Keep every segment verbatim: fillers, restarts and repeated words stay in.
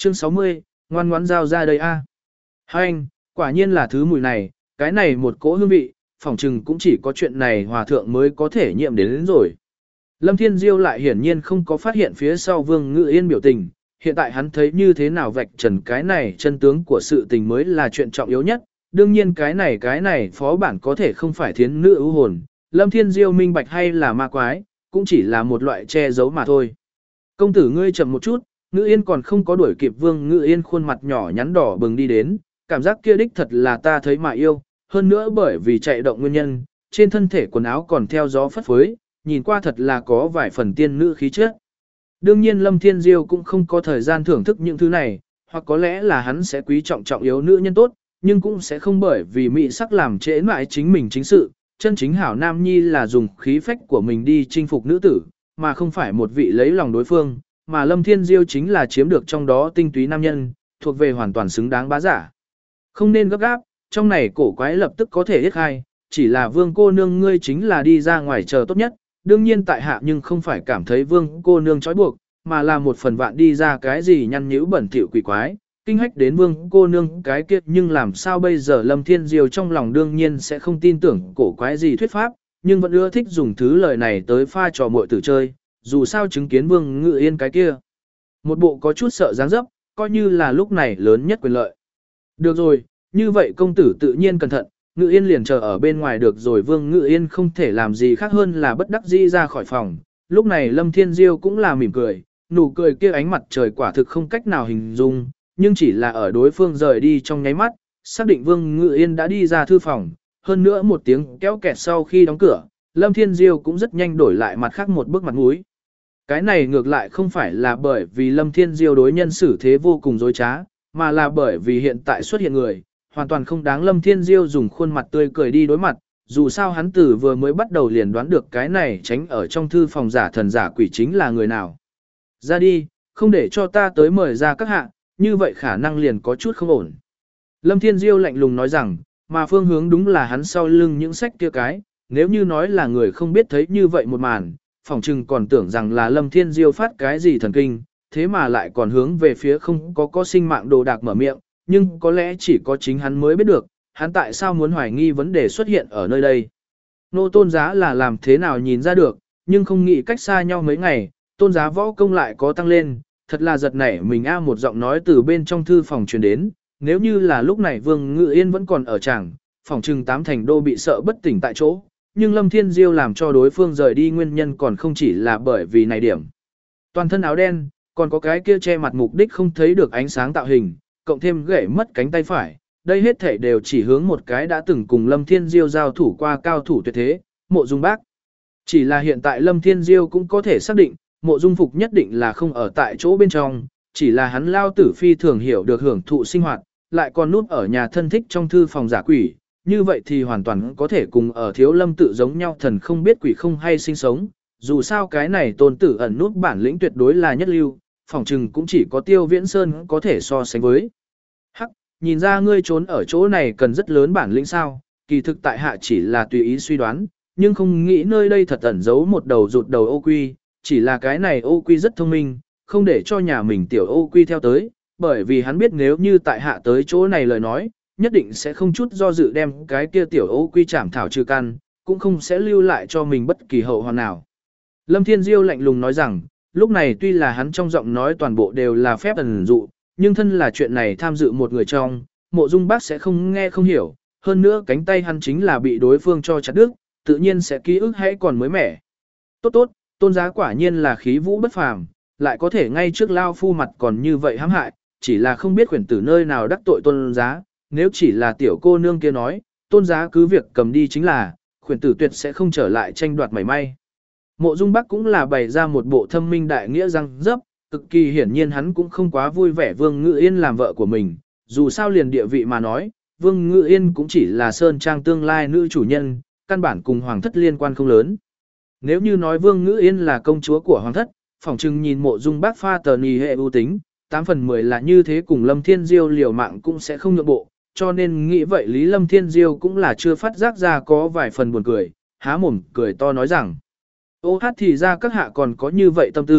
Chương sáu mươi, ngoan ngoãn giao ra đây a. À. Hai anh, quả nhiên là thứ mùi này, cái này một cỗ hương vị, phỏng chừng cũng chỉ có chuyện này hòa thượng mới có thể nhiệm đến, đến rồi. Lâm Thiên Diêu lại hiển nhiên không có phát hiện phía sau Vương Ngự Yên biểu tình, hiện tại hắn thấy như thế nào vạch trần cái này chân tướng của sự tình mới là chuyện trọng yếu nhất, đương nhiên cái này cái này phó bản có thể không phải thiến nữ ưu hồn, Lâm Thiên Diêu minh bạch hay là ma quái, cũng chỉ là một loại che giấu mà thôi. Công tử ngươi chậm một chút, Ngự Yên còn không có đuổi kịp Vương Ngự Yên khuôn mặt nhỏ nhắn đỏ bừng đi đến, cảm giác kia đích thật là ta thấy mà yêu, hơn nữa bởi vì chạy động nguyên nhân, trên thân thể quần áo còn theo gió phất phới, nhìn qua thật là có vài phần tiên nữ khí chất. Đương nhiên Lâm Thiên Diêu cũng không có thời gian thưởng thức những thứ này, hoặc có lẽ là hắn sẽ quý trọng trọng yếu nữ nhân tốt, nhưng cũng sẽ không bởi vì mỹ sắc làm trễ mãi chính mình chính sự, chân chính hảo nam nhi là dùng khí phách của mình đi chinh phục nữ tử, mà không phải một vị lấy lòng đối phương, mà Lâm Thiên Diêu chính là chiếm được trong đó tinh túy nam nhân, thuộc về hoàn toàn xứng đáng bá giả. Không nên gấp gáp, trong này cổ quái lập tức có thể hết khai, chỉ là Vương cô nương ngươi chính là đi ra ngoài chờ tốt nhất, đương nhiên tại hạ nhưng không phải cảm thấy Vương cô nương trói buộc, mà là một phần vạn đi ra cái gì nhăn nhữ bẩn thỉu quỷ quái, kinh hách đến Vương cô nương cái kiệt, nhưng làm sao bây giờ Lâm Thiên Diêu trong lòng đương nhiên sẽ không tin tưởng cổ quái gì thuyết pháp, nhưng vẫn ưa thích dùng thứ lời này tới pha trò muội tử chơi, dù sao chứng kiến Vương Ngự Yên cái kia. Một bộ có chút sợ dáng dấp, coi như là lúc này lớn nhất quyền lợi. Được rồi, như vậy công tử tự nhiên cẩn thận, Ngự Yên liền chờ ở bên ngoài được rồi. Vương Ngự Yên không thể làm gì khác hơn là bất đắc dĩ ra khỏi phòng. Lúc này Lâm Thiên Diêu cũng là mỉm cười, nụ cười kia ánh mặt trời quả thực không cách nào hình dung, nhưng chỉ là ở đối phương rời đi trong nháy mắt, xác định Vương Ngự Yên đã đi ra thư phòng, hơn nữa một tiếng kéo kẹt sau khi đóng cửa, Lâm Thiên Diêu cũng rất nhanh đổi lại mặt khác một bước mặt mũi. Cái này ngược lại không phải là bởi vì Lâm Thiên Diêu đối nhân xử thế vô cùng dối trá, mà là bởi vì hiện tại xuất hiện người, hoàn toàn không đáng Lâm Thiên Diêu dùng khuôn mặt tươi cười đi đối mặt, dù sao hắn tử vừa mới bắt đầu liền đoán được cái này tránh ở trong thư phòng giả thần giả quỷ chính là người nào. Ra đi, không để cho ta tới mời ra các hạ, như vậy khả năng liền có chút không ổn. Lâm Thiên Diêu lạnh lùng nói rằng, mà phương hướng đúng là hắn sau lưng những sách kia cái, nếu như nói là người không biết thấy như vậy một màn, phỏng chừng còn tưởng rằng là Lâm Thiên Diêu phát cái gì thần kinh, thế mà lại còn hướng về phía không có có sinh mạng đồ đạc mở miệng, nhưng có lẽ chỉ có chính hắn mới biết được, hắn tại sao muốn hoài nghi vấn đề xuất hiện ở nơi đây. Nô Tôn Giá là làm thế nào nhìn ra được, nhưng không nghĩ cách xa nhau mấy ngày, Tôn Giá võ công lại có tăng lên, thật là giật nảy mình a. Một giọng nói từ bên trong thư phòng truyền đến, nếu như là lúc này Vương Ngự Yên vẫn còn ở tràng, phòng trừng tám thành đô bị sợ bất tỉnh tại chỗ, nhưng Lâm Thiên Diêu làm cho đối phương rời đi nguyên nhân còn không chỉ là bởi vì này điểm. Toàn thân áo đen, còn có cái kia che mặt mục đích không thấy được ánh sáng tạo hình, cộng thêm gãy mất cánh tay phải, đây hết thể đều chỉ hướng một cái đã từng cùng Lâm Thiên Diêu giao thủ qua cao thủ tuyệt thế, Mộ Dung Bác. Chỉ là hiện tại Lâm Thiên Diêu cũng có thể xác định, Mộ Dung Phục nhất định là không ở tại chỗ bên trong, chỉ là hắn lao tử phi thường hiểu được hưởng thụ sinh hoạt, lại còn núp ở nhà thân thích trong thư phòng giả quỷ, như vậy thì hoàn toàn có thể cùng ở Thiếu Lâm tự giống nhau thần không biết quỷ không hay sinh sống, dù sao cái này tôn tử ẩn nút bản lĩnh tuyệt đối là nhất lưu, phỏng chừng cũng chỉ có Tiêu Viễn Sơn có thể so sánh với. Hắc, nhìn ra ngươi trốn ở chỗ này cần rất lớn bản lĩnh sao, kỳ thực tại hạ chỉ là tùy ý suy đoán, nhưng không nghĩ nơi đây thật ẩn giấu một đầu rụt đầu ô quy, chỉ là cái này ô quy rất thông minh, không để cho nhà mình tiểu ô quy theo tới, bởi vì hắn biết nếu như tại hạ tới chỗ này lời nói, nhất định sẽ không chút do dự đem cái kia tiểu ô quy chảm thảo trừ căn, cũng không sẽ lưu lại cho mình bất kỳ hậu hoàn nào. Lâm Thiên Diêu lạnh lùng nói rằng, lúc này tuy là hắn trong giọng nói toàn bộ đều là phép ẩn dụ, nhưng thân là chuyện này tham dự một người trong, Mộ Dung Bác sẽ không nghe không hiểu, hơn nữa cánh tay hắn chính là bị đối phương cho chặt đứt, tự nhiên sẽ ký ức hãy còn mới mẻ. Tốt tốt, Tôn Giá quả nhiên là khí vũ bất phàm, lại có thể ngay trước lao phu mặt còn như vậy hãm hại, chỉ là không biết khuyển tử nơi nào đắc tội Tôn Giá, nếu chỉ là tiểu cô nương kia nói, Tôn Giá cứ việc cầm đi chính là, khuyển tử tuyệt sẽ không trở lại tranh đoạt mảy may. Mộ Dung Bắc cũng là bày ra một bộ thâm minh đại nghĩa răng dấp, cực kỳ hiển nhiên hắn cũng không quá vui vẻ Vương Ngự Yên làm vợ của mình, dù sao liền địa vị mà nói, Vương Ngự Yên cũng chỉ là sơn trang tương lai nữ chủ nhân, căn bản cùng hoàng thất liên quan không lớn. Nếu như nói Vương Ngự Yên là công chúa của hoàng thất, phỏng chừng nhìn Mộ Dung Bác pha tờ nì hệ ưu tính, tám phần mười là như thế cùng Lâm Thiên Diêu liều mạng cũng sẽ không nhượng bộ, cho nên nghĩ vậy Lý Lâm Thiên Diêu cũng là chưa phát giác ra có vài phần buồn cười, há mồm cười to nói rằng, ô hát thì ra các hạ còn có như vậy tâm tư,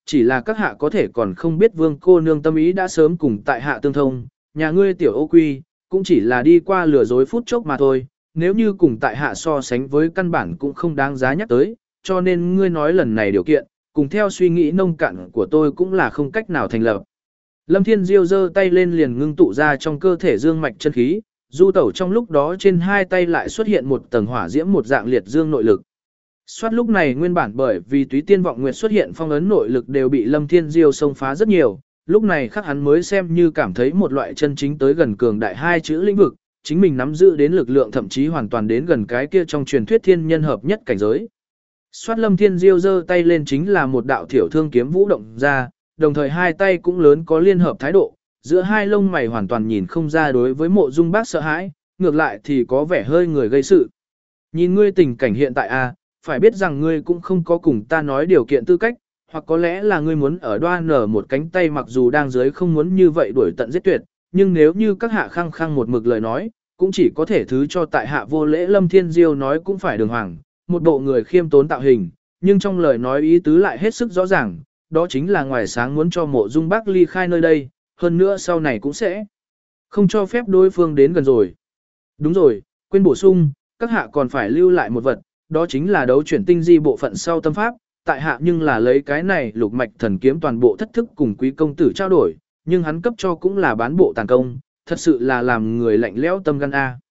chỉ là các hạ có thể còn không biết vương cô nương tâm ý đã sớm cùng tại hạ tương thông, nhà ngươi tiểu ô quy, cũng chỉ là đi qua lừa dối phút chốc mà thôi, nếu như cùng tại hạ so sánh với căn bản cũng không đáng giá nhắc tới, cho nên ngươi nói lần này điều kiện, cùng theo suy nghĩ nông cạn của tôi cũng là không cách nào thành lập. Lâm Thiên Diêu giơ tay lên liền ngưng tụ ra trong cơ thể dương mạch chân khí, du tẩu trong lúc đó trên hai tay lại xuất hiện một tầng hỏa diễm một dạng liệt dương nội lực. Soát lúc này nguyên bản bởi vì túy tiên vọng nguyệt xuất hiện phong ấn nội lực đều bị Lâm Thiên Diêu xông phá rất nhiều, lúc này khắc hắn mới xem như cảm thấy một loại chân chính tới gần cường đại hai chữ lĩnh vực, chính mình nắm giữ đến lực lượng thậm chí hoàn toàn đến gần cái kia trong truyền thuyết thiên nhân hợp nhất cảnh giới. Soát Lâm Thiên Diêu giơ tay lên chính là một đạo thiểu thương kiếm vũ động ra, đồng thời hai tay cũng lớn có liên hợp thái độ, giữa hai lông mày hoàn toàn nhìn không ra đối với Mộ Dung Bác sợ hãi, ngược lại thì có vẻ hơi người gây sự. Nhìn ngươi tình cảnh hiện tại a, phải biết rằng ngươi cũng không có cùng ta nói điều kiện tư cách, hoặc có lẽ là ngươi muốn ở đoan nở một cánh tay mặc dù đang dưới không muốn như vậy đuổi tận giết tuyệt, nhưng nếu như các hạ khăng khăng một mực lời nói, cũng chỉ có thể thứ cho tại hạ vô lễ. Lâm Thiên Diêu nói cũng phải đường hoàng, một bộ người khiêm tốn tạo hình, nhưng trong lời nói ý tứ lại hết sức rõ ràng, đó chính là ngoài sáng muốn cho Mộ Dung Bác ly khai nơi đây, hơn nữa sau này cũng sẽ không cho phép đối phương đến gần rồi. Đúng rồi, quên bổ sung, các hạ còn phải lưu lại một vật, đó chính là đấu chuyển tinh di bộ phận sau tâm pháp, tại hạ nhưng là lấy cái này lục mạch thần kiếm toàn bộ thất thức cùng quý công tử trao đổi, nhưng hắn cấp cho cũng là bán bộ tàn công, thật sự là làm người lạnh lẽo tâm gan a.